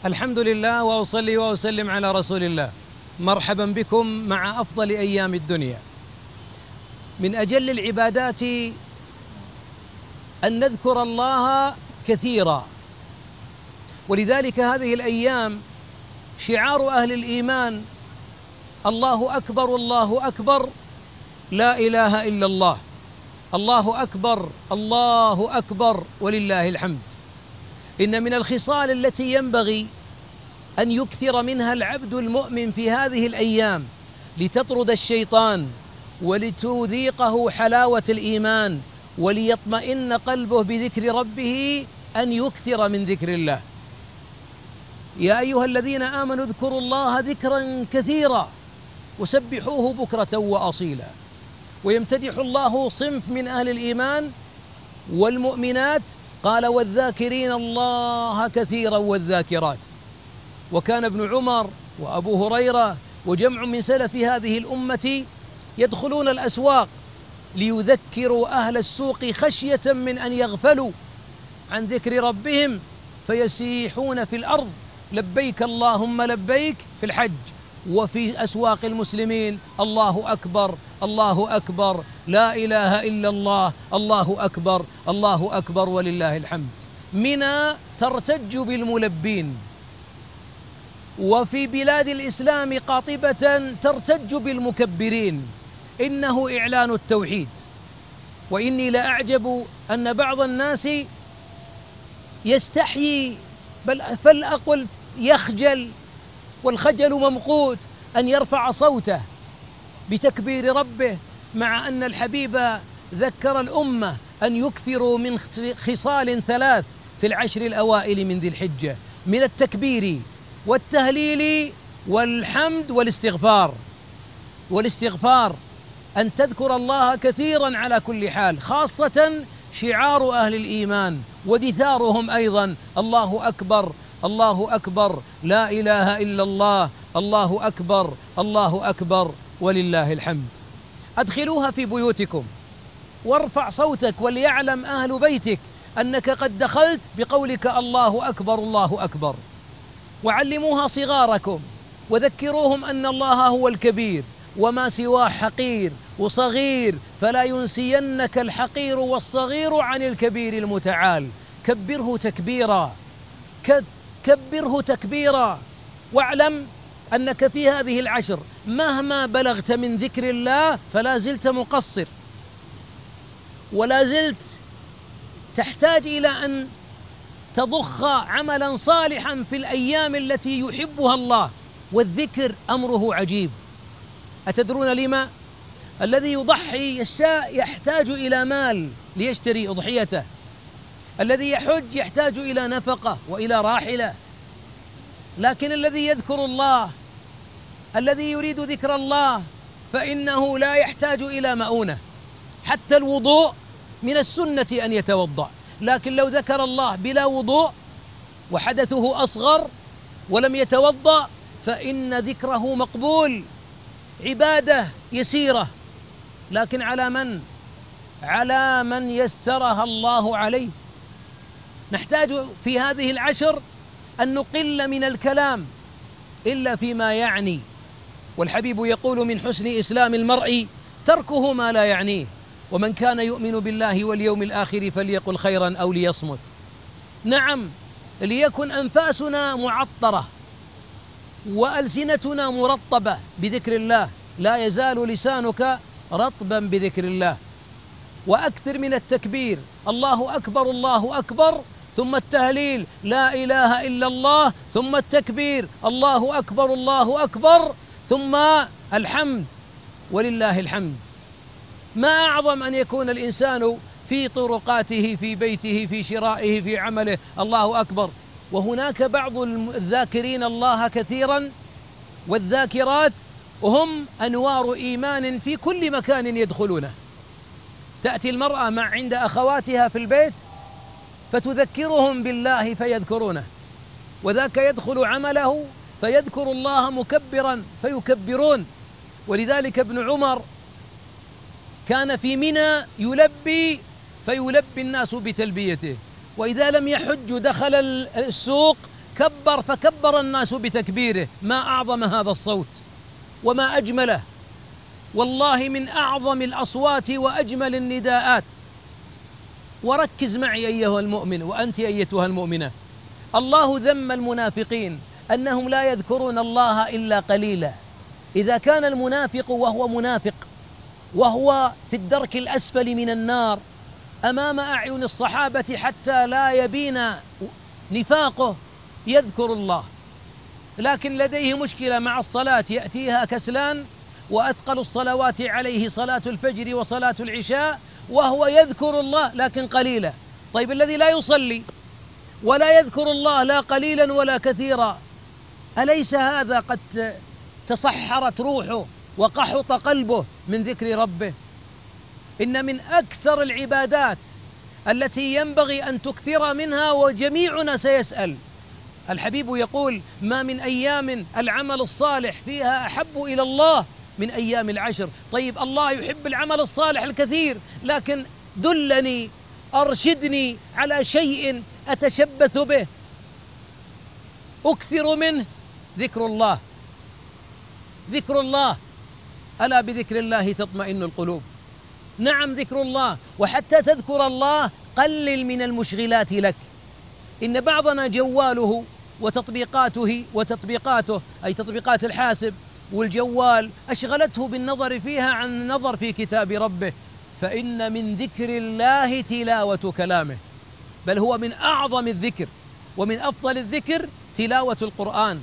الحمد لله وأصلي وأسلم على رسول الله. مرحبا بكم مع أفضل أيام الدنيا. من أجل العبادات أن نذكر الله كثيرا، ولذلك هذه الأيام شعار أهل الإيمان الله أكبر الله أكبر لا إله إلا الله، الله أكبر الله أكبر ولله الحمد. إن من الخصال التي ينبغي أن يكثر منها العبد المؤمن في هذه الأيام لتطرد الشيطان ولتذيقه حلاوة الإيمان وليطمئن قلبه بذكر ربه أن يكثر من ذكر الله. يا أيها الذين آمنوا اذكروا الله ذكرا كثيرا وسبحوه بكرة وأصيلا. ويمتدح الله صنف من أهل الإيمان والمؤمنات، قال والذاكرين الله كثيرا والذاكرات. وكان ابن عمر وأبو هريرة وجمع من سلف هذه الأمة يدخلون الأسواق ليذكروا أهل السوق خشية من أن يغفلوا عن ذكر ربهم فيسيحون في الأرض لبيك اللهم لبيك في الحج وفي أسواق المسلمين الله أكبر الله أكبر لا إله إلا الله الله أكبر الله أكبر ولله الحمد. منى ترتج بالملبين، وفي بلاد الإسلام قاطبة ترتج بالمكبرين، إنه إعلان التوحيد. وإني لأعجب أن بعض الناس يستحيي بل فلأقل يخجل، والخجل ممقوت، أن يرفع صوته بتكبير ربه، مع أن الحبيب ذكر الأمة أن يكثروا من خصال ثلاث في العشر الأوائل من ذي الحجة، من التكبير والتهليل والحمد والاستغفار أن تذكر الله كثيرا على كل حال، خاصة شعار أهل الإيمان ودثارهم أيضا الله أكبر الله أكبر لا إله إلا الله الله أكبر الله أكبر ولله الحمد. أدخلوها في بيوتكم وارفع صوتك وليعلم أهل بيتك أنك قد دخلت بقولك الله أكبر الله أكبر. وعلموها صغاركم وذكروهم أن الله هو الكبير وما سواه حقير وصغير، فلا ينسينك الحقير والصغير عن الكبير المتعال. كبره تكبيرا واعلم أنك في هذه العشر مهما بلغت من ذكر الله فلا زلت مقصر، ولا زلت تحتاج إلى أن تضخ عملا صالحا في الأيام التي يحبها الله. والذكر أمره عجيب. أتدرون لما؟ الذي يضحي يحتاج إلى مال ليشتري أضحيته، الذي يحج يحتاج إلى نفقة وإلى راحلة، لكن الذي يذكر الله، الذي يريد ذكر الله، فإنه لا يحتاج إلى مؤونة. حتى الوضوء من السنة أن يتوضأ، لكن لو ذكر الله بلا وضوء وحدثه أصغر ولم يتوضأ فإن ذكره مقبول، عبادة يسيرة، لكن على من يسرها الله عليه. نحتاج في هذه العشر أن نقل من الكلام إلا فيما يعني، والحبيب يقول من حسن إسلام المرء تركه ما لا يعنيه، ومن كان يؤمن بالله واليوم الآخر فليقل خيرا أو ليصمت. نعم، ليكن أنفاسنا معطرة وألسنتنا مرطبة بذكر الله، لا يزال لسانك رطبا بذكر الله. وأكثر من التكبير الله أكبر الله أكبر، ثم التهليل لا إله إلا الله، ثم التكبير الله أكبر الله أكبر، ثم الحمد ولله الحمد. ما أعظم أن يكون الإنسان في طرقاته في بيته في شرائه في عمله الله أكبر، وهناك بعض الذاكرين الله كثيرا والذاكرات وهم أنوار إيمان في كل مكان يدخلونه. تأتي المرأة عند أخواتها في البيت فتذكرهم بالله فيذكرونه، وذاك يدخل عمله فيذكر الله مكبرا فيكبرون. ولذلك ابن عمر كان في منى يلبي فيلبي الناس بتلبيته، وإذا لم يحج دخل السوق كبر فكبر الناس بتكبيره. ما أعظم هذا الصوت وما أجمله، والله من أعظم الأصوات وأجمل النداءات. وركز معي أيها المؤمن وأنت أيتها المؤمنة، الله ذم المنافقين أنهم لا يذكرون الله إلا قليلا. إذا كان المنافق وهو منافق وهو في الدرك الأسفل من النار أمام أعين الصحابة حتى لا يبين نفاقه يذكر الله، لكن لديه مشكلة مع الصلاة يأتيها كسلان، وأثقل الصلوات عليه صلاة الفجر وصلاة العشاء، وهو يذكر الله لكن قليلا. طيب الذي لا يصلي ولا يذكر الله لا قليلا ولا كثيرا، أليس هذا قد تصحرت روحه وقحط قلبه من ذكر ربه؟ إن من أكثر العبادات التي ينبغي أن تكثر منها، وجميعنا سيسأل. الحبيب يقول: ما من أيام العمل الصالح فيها أحب إلى الله من أيام العشر. طيب الله يحب العمل الصالح الكثير، لكن دلني، أرشدني على شيء أتشبث به أكثر منه. ذكر الله، ذكر الله، ألا بذكر الله تطمئن القلوب. نعم ذكر الله، وحتى تذكر الله قلل من المشغلات لك. إن بعضنا جواله وتطبيقاته أي تطبيقات الحاسب والجوال أشغلته بالنظر فيها عن النظر في كتاب ربه. فإن من ذكر الله تلاوة كلامه، بل هو من أعظم الذكر ومن أفضل الذكر تلاوة القرآن.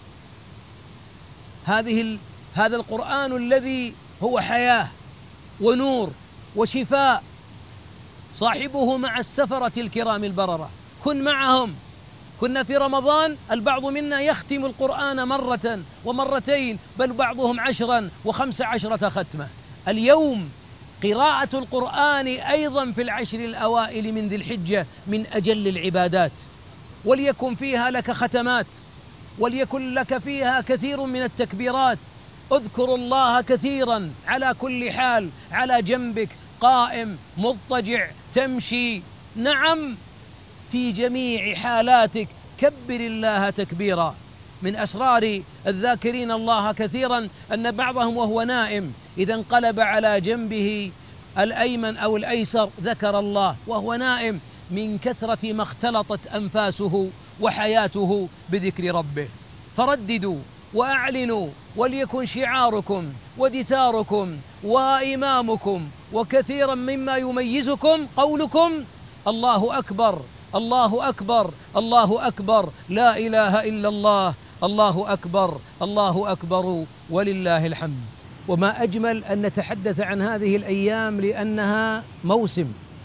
هذا القرآن الذي هو حياة ونور وشفاء، صاحبه مع السفرة الكرام البررة. كن معهم. كنا في رمضان البعض منا يختم القرآن مرة ومرتين، بل بعضهم 10 و15 ختمة. اليوم قراءة القرآن أيضا في العشر الأوائل من ذي الحجة من أجل العبادات، وليكن فيها لك ختمات، وليكن لك فيها كثير من التكبيرات. اذكر الله كثيرا على كل حال، على جنبك، قائم، مضطجع، تمشي، نعم في جميع حالاتك كبر الله تكبيرا. من أسرار الذاكرين الله كثيرا أن بعضهم وهو نائم إذا انقلب على جنبه الأيمن أو الأيسر ذكر الله وهو نائم، من كثرة ما اختلطت أنفاسه وحياته بذكر ربه. فرددوا وأعلنوا، وليكن شعاركم ودثاركم وإمامكم وكثيرا مما يميزكم قولكم: الله أكبر، الله أكبر، الله أكبر، لا إله إلا الله، الله أكبر، الله أكبر، ولله الحمد. وما أجمل أن نتحدث عن هذه الأيام لأنها موسم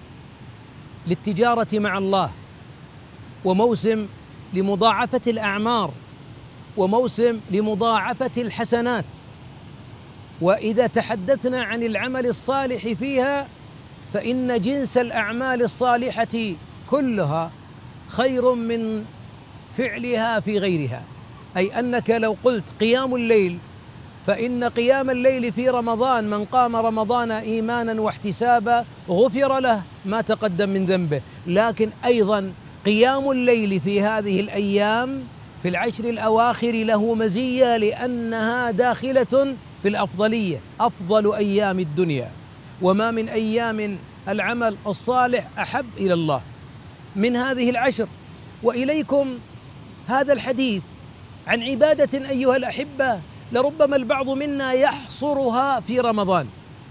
للتجارة مع الله، وموسم لمضاعفة الأعمار، وموسم لمضاعفة الحسنات. وإذا تحدثنا عن العمل الصالح فيها فإن جنس الأعمال الصالحة كلها خير من فعلها في غيرها. أي أنك لو قلت قيام الليل، فإن قيام الليل في رمضان من قام رمضان إيمانا واحتسابا غفر له ما تقدم من ذنبه. لكن أيضا قيام الليل في هذه الأيام في العشر الأواخر له مزية، لأنها داخلة في الأفضلية، أفضل أيام الدنيا. وما من أيام العمل الصالح أحب إلى الله من هذه العشر. وإليكم هذا الحديث عن عبادة أيها الأحبة لربما البعض منا يحصرها في رمضان،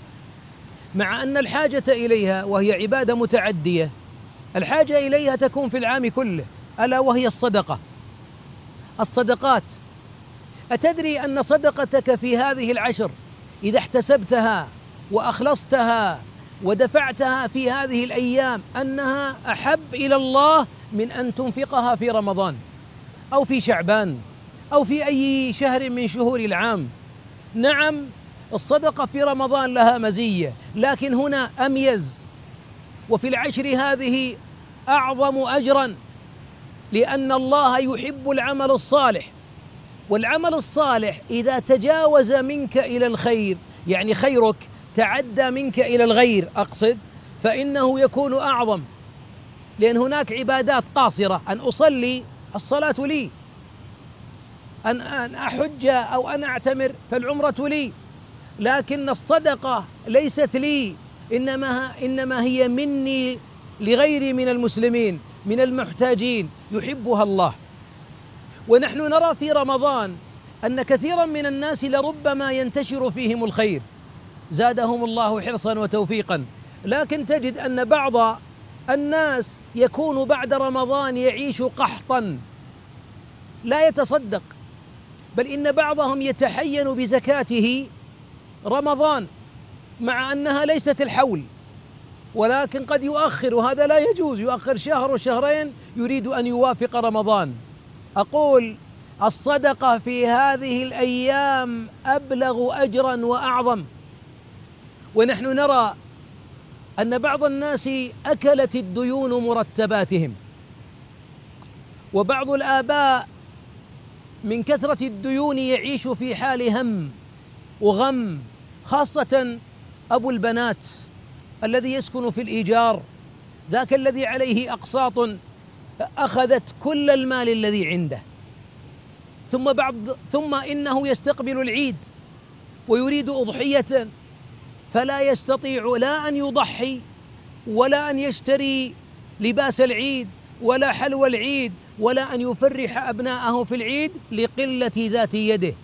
مع أن الحاجة إليها، وهي عبادة متعدية، الحاجة إليها تكون في العام كله، ألا وهي الصدقة. الصدقات، أتدري أن صدقتك في هذه العشر إذا احتسبتها وأخلصتها ودفعتها في هذه الأيام أنها أحب إلى الله من أن تنفقها في رمضان أو في شعبان أو في أي شهر من شهور العام؟ نعم الصدقة في رمضان لها مزية، لكن هنا أميز، وفي العشر هذه أعظم أجرا، لأن الله يحب العمل الصالح. والعمل الصالح إذا تجاوز منك إلى الخير، يعني خيرك تعدى منك إلى الغير أقصد، فإنه يكون أعظم. لأن هناك عبادات قاصرة، أن أصلي الصلاة لي، أن أحج أو أن أعتمر فالعمرة لي، لكن الصدقة ليست لي، إنما هي مني لغيري من المسلمين، من المحتاجين، يحبها الله. ونحن نرى في رمضان أن كثيرا من الناس لربما ينتشر فيهم الخير، زادهم الله حرصا وتوفيقا، لكن تجد أن بعض الناس يكون بعد رمضان يعيش قحطا لا يتصدق، بل إن بعضهم يتحين بزكاته رمضان مع أنها ليست الحول، ولكن قد يؤخر، وهذا لا يجوز، يؤخر شهر وشهرين يريد أن يوافق رمضان. أقول الصدقة في هذه الأيام أبلغ أجرا وأعظم. ونحن نرى أن بعض الناس أكلت الديون مرتباتهم، وبعض الآباء من كثرة الديون يعيش في حال هم وغم، خاصة أبو البنات الذي يسكن في الإيجار، ذاك الذي عليه أقساط أخذت كل المال الذي عنده، ثم إنه يستقبل العيد ويريد أضحية، فلا يستطيع لا أن يضحي ولا أن يشتري لباس العيد ولا حلوى العيد ولا أن يفرح أبناءه في العيد لقلة ذات يده.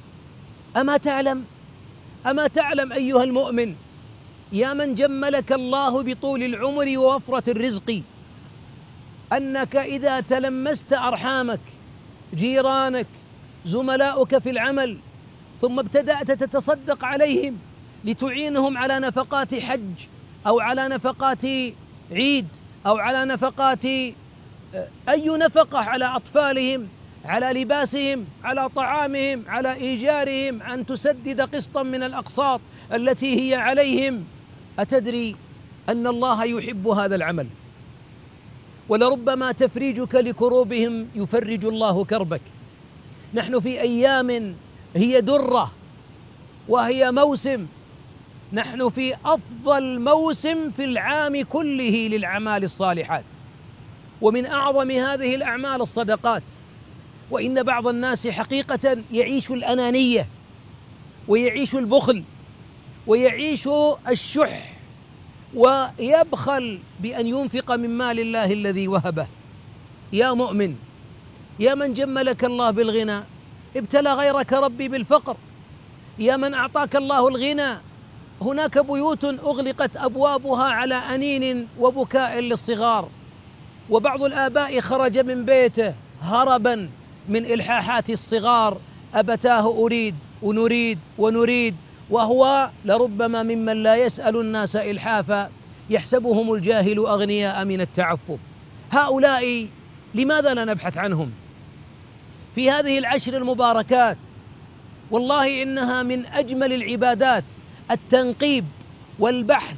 أما تعلم أيها المؤمن يا من جملك الله بطول العمر ووفرة الرزق أنك إذا تلمست أرحامك، جيرانك، زملاؤك في العمل، ثم ابتدأت تتصدق عليهم لتعينهم على نفقات حج أو على نفقات عيد أو على نفقات أي نفقة، على أطفالهم، على لباسهم، على طعامهم، على إيجارهم، أن تسدد قسطا من الأقساط التي هي عليهم، أتدري أن الله يحب هذا العمل؟ ولربما تفريجك لكروبهم يفرج الله كربك. نحن في أيام هي درة وهي موسم، نحن في أفضل موسم في العام كله للأعمال الصالحات، ومن أعظم هذه الأعمال الصدقات. وإن بعض الناس حقيقة يعيش الأنانية ويعيش البخل ويعيش الشح، ويبخل بأن ينفق من مال الله الذي وهبه. يا مؤمن، يا من جملك الله بالغنى، ابتلى غيرك ربي بالفقر. يا من أعطاك الله الغنى، هناك بيوت أغلقت أبوابها على أنين وبكاء للصغار، وبعض الآباء خرج من بيته هربا من إلحاحات الصغار: أبتاه أريد ونريد ونريد، وهو لربما ممن لا يسأل الناس إلحافا، يحسبهم الجاهل أغنياء من التعفف. هؤلاء لماذا لا نبحث عنهم في هذه العشر المباركات؟ والله إنها من أجمل العبادات، التنقيب والبحث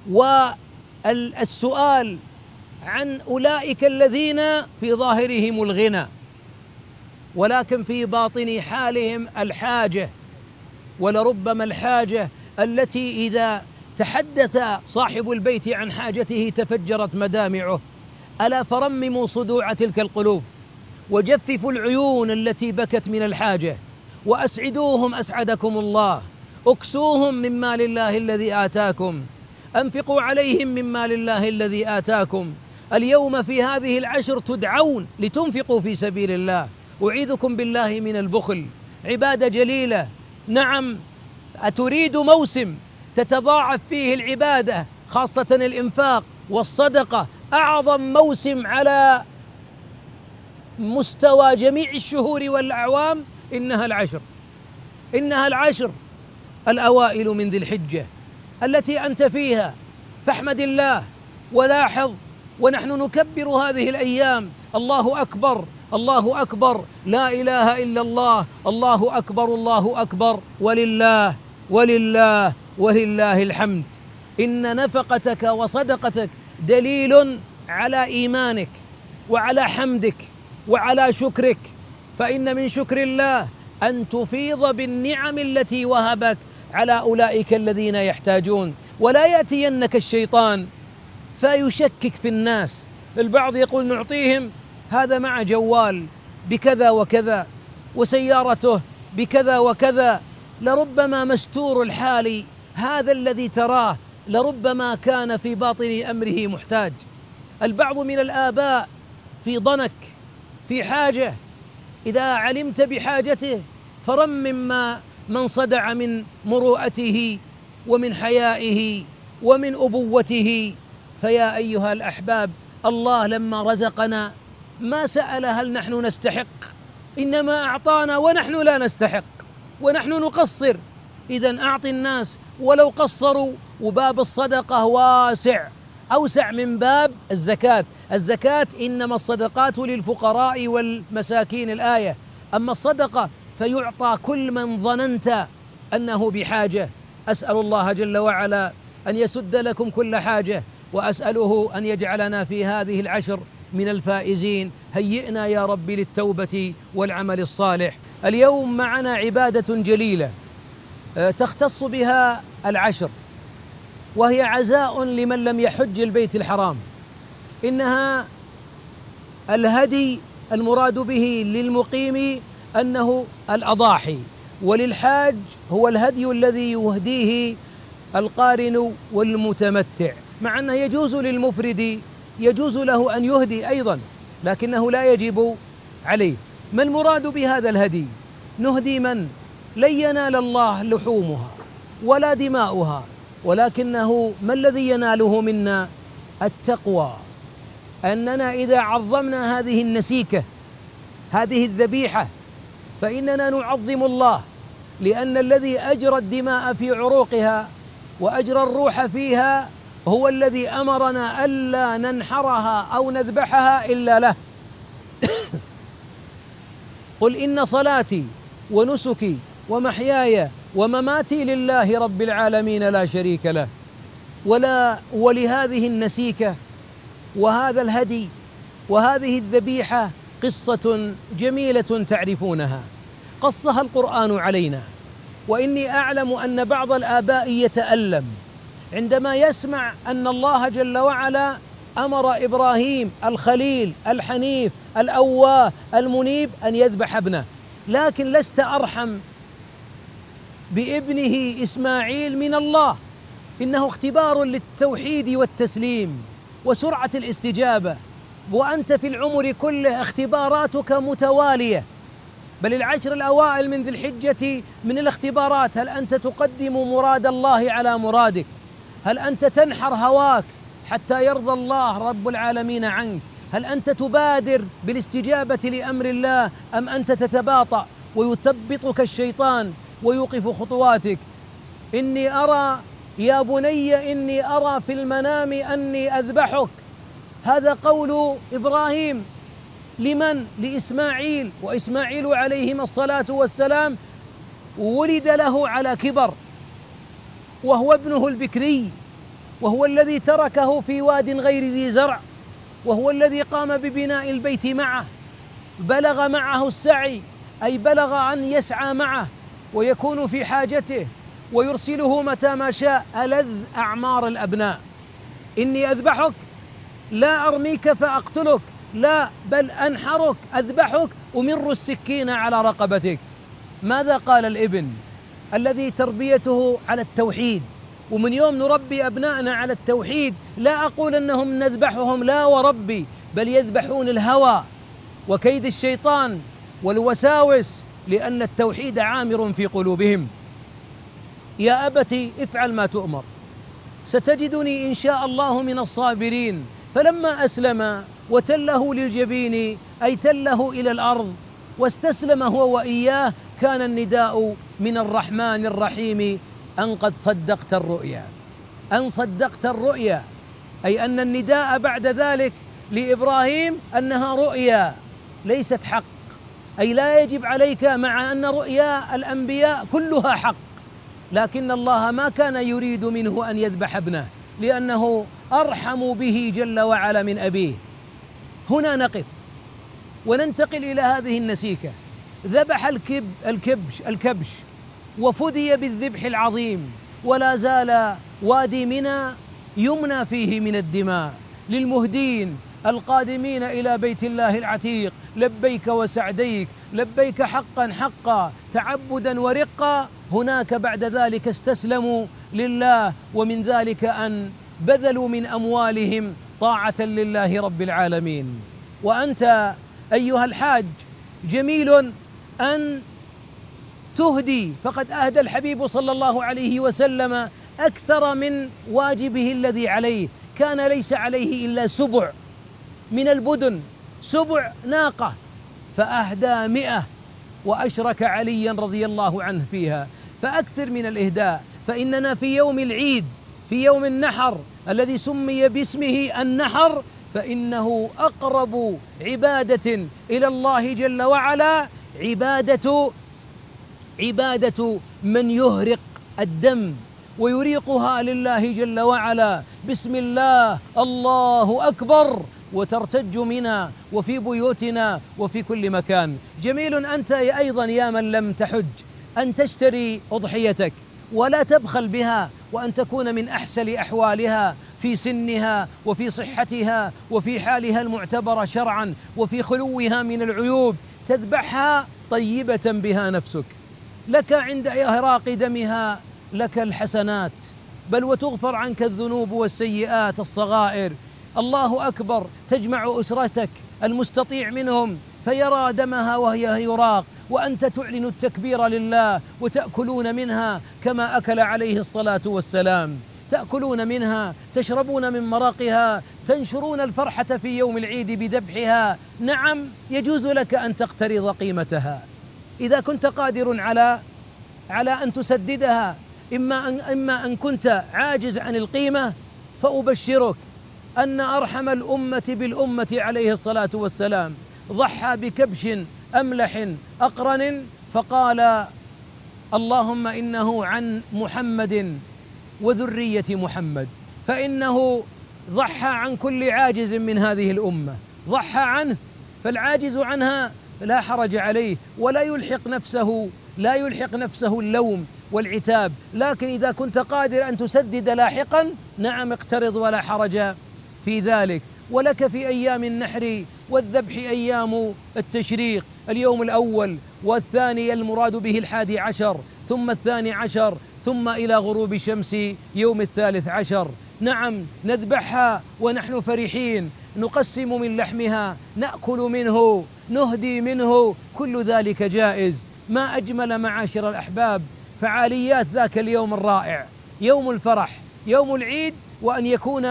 والسؤال عن أولئك الذين في ظاهرهم الغنى ولكن في باطن حالهم الحاجة، ولربما الحاجة التي إذا تحدث صاحب البيت عن حاجته تفجرت مدامعه. ألا فرمموا صدوع تلك القلوب، وجففوا العيون التي بكت من الحاجة، وأسعدوهم أسعدكم الله، اكسوهم من مال الله الذي آتاكم، أنفقوا عليهم من مال الله الذي آتاكم. اليوم في هذه العشر تدعون لتنفقوا في سبيل الله. أعيذكم بالله من البخل. عبادة جليلة، نعم، أتريد موسم تتضاعف فيه العبادة، خاصة الإنفاق والصدقة، أعظم موسم على مستوى جميع الشهور والأعوام، إنها العشر الأوائل من ذي الحجة التي أنت فيها، فاحمد الله ولاحظ. ونحن نكبر هذه الأيام: الله أكبر، الله أكبر، لا إله إلا الله، الله أكبر، الله أكبر، ولله ولله ولله الحمد. إن نفقتك وصدقتك دليل على إيمانك وعلى حمدك وعلى شكرك، فإن من شكر الله أن تفيض بالنعم التي وهبك على أولئك الذين يحتاجون. ولا يأتينك الشيطان فيشكك في الناس. البعض يقول نعطيهم هذا مع جوال بكذا وكذا وسيارته بكذا وكذا، لربما مستور الحال هذا الذي تراه لربما كان في باطن أمره محتاج. البعض من الآباء في ضنك، في حاجة، إذا علمت بحاجته فرمم من صدع من مروءته ومن حيائه ومن أبوته. فيا أيها الأحباب، الله لما رزقنا ما سأل هل نحن نستحق، إنما أعطانا ونحن لا نستحق ونحن نقصر. إذن أعط الناس ولو قصروا. وباب الصدقة واسع، أوسع من باب الزكاة. الزكاة إنما الصدقات للفقراء والمساكين الآية، أما الصدقة فيعطى كل من ظننت أنه بحاجة. أسأل الله جل وعلا أن يسد لكم كل حاجة، وأسأله أن يجعلنا في هذه العشر من الفائزين. هيئنا يا رب للتوبة والعمل الصالح. اليوم معنا عبادة جليلة تختص بها العشر، وهي عزاء لمن لم يحج البيت الحرام. إنها الهدي، المراد به للمقيم أنه الأضاحي، وللحاج هو الهدي الذي يهديه القارن والمتمتع، مع أنه يجوز للمفرد، يجوز له أن يهدي أيضا، لكنه لا يجب عليه. ما المراد بهذا الهدي؟ نهدي من لن ينال الله لحومها ولا دماؤها، ولكنه ما الذي يناله منا؟ التقوى. أننا إذا عظمنا هذه النسيكة، هذه الذبيحة، فإننا نعظم الله، لأن الذي أجرى الدماء في عروقها وأجرى الروح فيها هو الذي أمرنا ألا ننحرها أو نذبحها إلا له. قل إن صلاتي ونسكي ومحياي ومماتي لله رب العالمين لا شريك له. ولهذه النسيكة وهذا الهدي وهذه الذبيحة قصة جميلة تعرفونها، قصها القرآن علينا. وإني أعلم أن بعض الآباء يتألم عندما يسمع أن الله جل وعلا أمر إبراهيم الخليل الحنيف الأواه المنيب أن يذبح ابنه، لكن لست أرحم بابنه إسماعيل من الله. إنه اختبار للتوحيد والتسليم وسرعة الاستجابة، وأنت في العمر كله اختباراتك متوالية، بل العشر الأوائل من ذي الحجة من الاختبارات. هل أنت تقدم مراد الله على مرادك؟ هل أنت تنحر هواك حتى يرضى الله رب العالمين عنك؟ هل أنت تبادر بالاستجابة لأمر الله أم أنت تتباطأ ويثبطك الشيطان ويوقف خطواتك؟ إني أرى يا بني إني أرى في المنام أني أذبحك. هذا قول إبراهيم لمن؟ لإسماعيل. وإسماعيل عليهما الصلاة والسلام ولد له على كبر، وهو ابنه البكري، وهو الذي تركه في واد غير ذي زرع، وهو الذي قام ببناء البيت معه، بلغ معه السعي، أي بلغ أن يسعى معه ويكون في حاجته ويرسله متى ما شاء. ألذ أعمار الأبناء. إني أذبحك لا أرميك فأقتلك، لا، بل أنحرك، أذبحك، أمر السكين على رقبتك. ماذا قال الابن الذي تربيته على التوحيد؟ ومن يوم نربي أبنائنا على التوحيد، لا أقول أنهم نذبحهم، لا وربي، بل يذبحون الهوى وكيد الشيطان والوساوس، لأن التوحيد عامر في قلوبهم. يا أبت افعل ما تؤمر ستجدني إن شاء الله من الصابرين. فلما أسلم وتله للجبين، أي تله إلى الأرض واستسلم هو وإياه، كان النداء من الرحمن الرحيم أن قد صدقت الرؤيا، أن صدقت الرؤيا، أي أن النداء بعد ذلك لإبراهيم أنها رؤيا ليست حق، أي لا يجب عليك، مع أن رؤيا الأنبياء كلها حق، لكن الله ما كان يريد منه أن يذبح ابنه، لأنه أرحم به جل وعلا من أبيه. هنا نقف وننتقل إلى هذه النسيكة. ذبح الكبش وفدي بالذبح العظيم، ولا زال وادي منى يمنى فيه من الدماء للمهدين القادمين إلى بيت الله العتيق لبيك وسعديك، لبيك حقا حقا تعبدا ورقا، هناك بعد ذلك استسلموا لله، ومن ذلك أن بذلوا من أموالهم طاعة لله رب العالمين. وأنت أيها الحاج جميل أن تهدي، فقد أهدى الحبيب صلى الله عليه وسلم أكثر من واجبه الذي عليه، كان ليس عليه إلا 7 من البدن، 7 ناقة، فأهدى 100 وأشرك عليا رضي الله عنه فيها، فأكثر من الإهداء. فإننا في يوم العيد، في يوم النحر الذي سمي باسمه النحر، فإنه أقرب عبادة إلى الله جل وعلا عبادة من يهرق الدم ويريقها لله جل وعلا، بسم الله الله أكبر، وترتج منا وفي بيوتنا وفي كل مكان. جميل أنت أيضا يا من لم تحج أن تشتري أضحيتك ولا تبخل بها، وأن تكون من أحسن أحوالها في سنها وفي صحتها وفي حالها المعتبرة شرعا وفي خلوها من العيوب، تذبحها طيبة بها نفسك، لك عند إهراق دمها لك الحسنات، بل وتغفر عنك الذنوب والسيئات الصغائر. الله أكبر، تجمع أسرتك المستطيع منهم فيرى دمها وهي يراق، وأنت تعلن التكبير لله، وتأكلون منها كما أكل عليه الصلاة والسلام، تأكلون منها، تشربون من مرقها، تنشرون الفرحة في يوم العيد بذبحها. نعم، يجوز لك أن تقترض قيمتها إذا كنت قادر على أن تسددها، إما أن كنت عاجز عن القيمة، فأبشرك أن أرحم الأمة بالأمة عليه الصلاة والسلام ضحى بكبش أملح أقرن، فقال اللهم إنه عن محمد وذرية محمد، فإنه ضحى عن كل عاجز من هذه الأمة، ضحى عنه، فالعاجز عنها لا حرج عليه ولا يلحق نفسه اللوم والعتاب. لكن إذا كنت قادر أن تسدد لاحقا، نعم اقترض ولا حرج في ذلك. ولك في أيام النحر والذبح أيام التشريق، اليوم الأول والثاني المراد به 11 ثم 12 ثم إلى غروب الشمس يوم 13. نعم، نذبحها ونحن فرحين، نقسم من لحمها، نأكل منه، نهدي منه، كل ذلك جائز. ما أجمل معاشر الأحباب فعاليات ذاك اليوم الرائع، يوم الفرح، يوم العيد، وأن يكون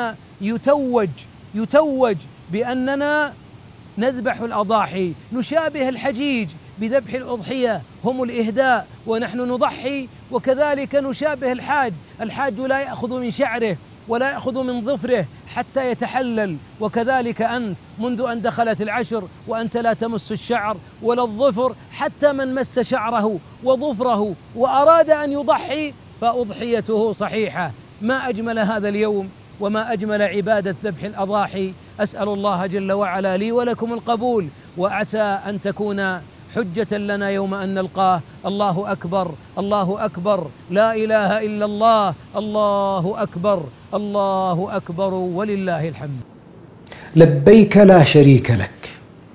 يتوج بأننا نذبح الأضاحي، نشابه الحجيج بذبح الأضحية، هم الإهداء ونحن نضحي، وكذلك نشابه الحاج لا يأخذ من شعره ولا يأخذ من ظفره حتى يتحلل، وكذلك أنت منذ أن دخلت العشر وأنت لا تمس الشعر ولا الظفر، حتى من مس شعره وظفره وأراد أن يضحي فأضحيته صحيحة. ما أجمل هذا اليوم وما أجمل عبادة ذبح الأضاحي. أسأل الله جل وعلا لي ولكم القبول، وعسى أن تكون حجة لنا يوم أن نلقاه. الله أكبر، الله أكبر، لا إله إلا الله، الله أكبر، الله أكبر، ولله الحمد. لبيك لا شريك لك،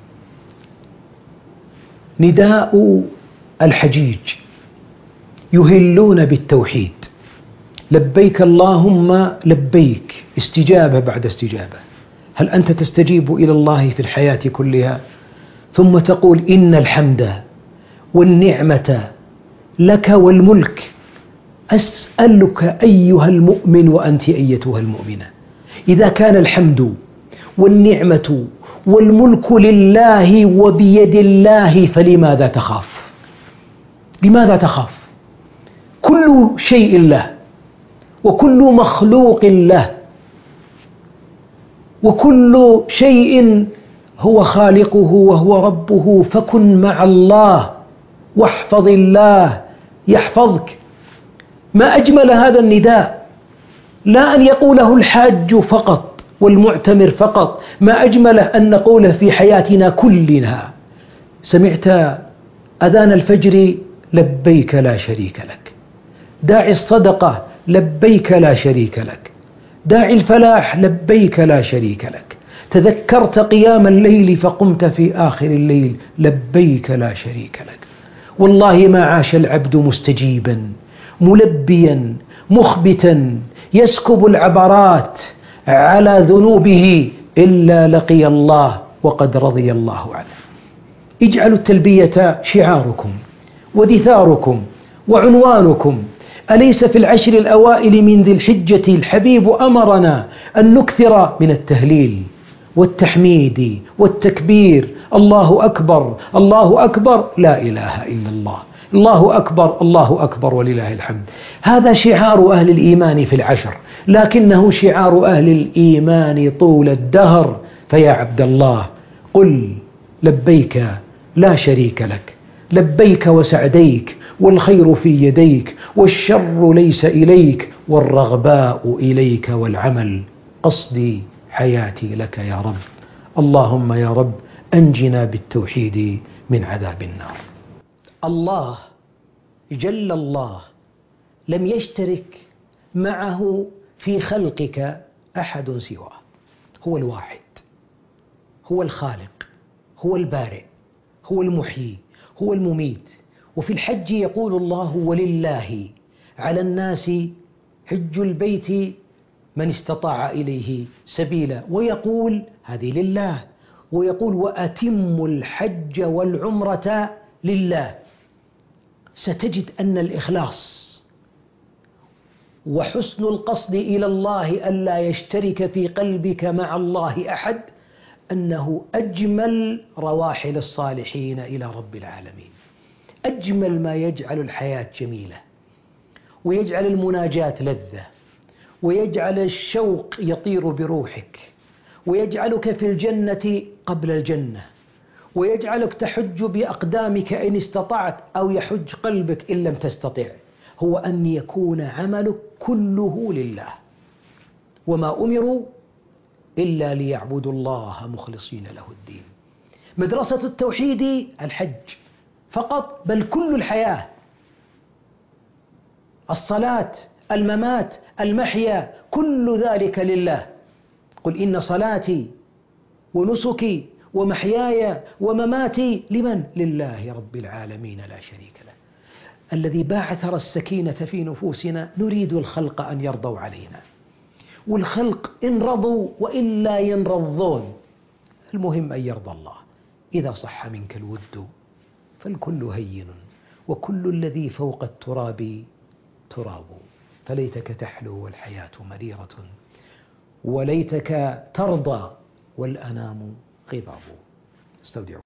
نداء الحجيج يهلون بالتوحيد، لبيك اللهم لبيك، استجابة بعد استجابة. هل أنت تستجيب إلى الله في الحياة كلها ثم تقول إن الحمد والنعمة لك والملك؟ أسألك أيها المؤمن وأنت أيتها المؤمنة، إذا كان الحمد والنعمة والملك لله وبيد الله فلماذا تخاف؟ لماذا تخاف؟ كل شيء له، وكل مخلوق له، وكل شيء هو خالقه وهو ربه، فكن مع الله واحفظ الله يحفظك. ما أجمل هذا النداء، لا أن يقوله الحاج فقط والمعتمر فقط، ما أجمله أن نقوله في حياتنا كلنا. سمعت أذان الفجر؟ لبيك لا شريك لك. داعي الصدقة؟ لبيك لا شريك لك. داعي الفلاح؟ لبيك لا شريك لك. تذكرت قيام الليل فقمت في آخر الليل لبيك لا شريك لك. والله ما عاش العبد مستجيبا ملبيا مخبتا يسكب العبرات على ذنوبه إلا لقي الله وقد رضي الله عنه. اجعلوا التلبية شعاركم ودثاركم وعنوانكم. أليس في العشر الأوائل من ذي الحجة الحبيب أمرنا أن نكثر من التهليل والتحميد والتكبير؟ الله أكبر الله أكبر لا إله إلا الله، الله أكبر الله أكبر ولله الحمد. هذا شعار أهل الإيمان في العشر، لكنه شعار أهل الإيمان طول الدهر. فيا عبد الله قل لبيك لا شريك لك، لبيك وسعديك، والخير في يديك، والشر ليس إليك، والرغباء إليك، والعمل قصدي حياتي لك يا رب. اللهم يا رب أنجنا بالتوحيد من عذاب النار. الله جل الله لم يشترك معه في خلقك أحد سواه، هو الواحد، هو الخالق، هو البارئ، هو المحيي، هو المميت. وفي الحج يقول الله ولله على الناس حج البيت من استطاع إليه سبيلا، ويقول هذه لله، ويقول وأتموا الحج والعمرة لله. ستجد أن الإخلاص وحسن القصد إلى الله ألا يشترك في قلبك مع الله أحد أنه أجمل رواحل الصالحين إلى رب العالمين، أجمل ما يجعل الحياة جميلة، ويجعل المناجاة لذة، ويجعل الشوق يطير بروحك، ويجعلك في الجنة قبل الجنة، ويجعلك تحج بأقدامك إن استطعت، أو يحج قلبك إن لم تستطع. هو أن يكون عملك كله لله، وما أمروا إلا ليعبدوا الله مخلصين له الدين. مدرسة التوحيد الحج فقط، بل كل الحياة، الصلاة، الممات، المحيا، كل ذلك لله. قل إن صلاتي ونسكي ومحياي ومماتي لمن؟ لله رب العالمين لا شريك له، الذي باعثر السكينة في نفوسنا. نريد الخلق أن يرضوا علينا، والخلق إن رضوا وإلا ينرضون، المهم أن يرضى الله. إذا صح منك الود فالكل هين، وكل الذي فوق التراب تراب، فليتك تحلو والحياة مريرة، وليتك ترضى والأنام غضاب. استودعكم.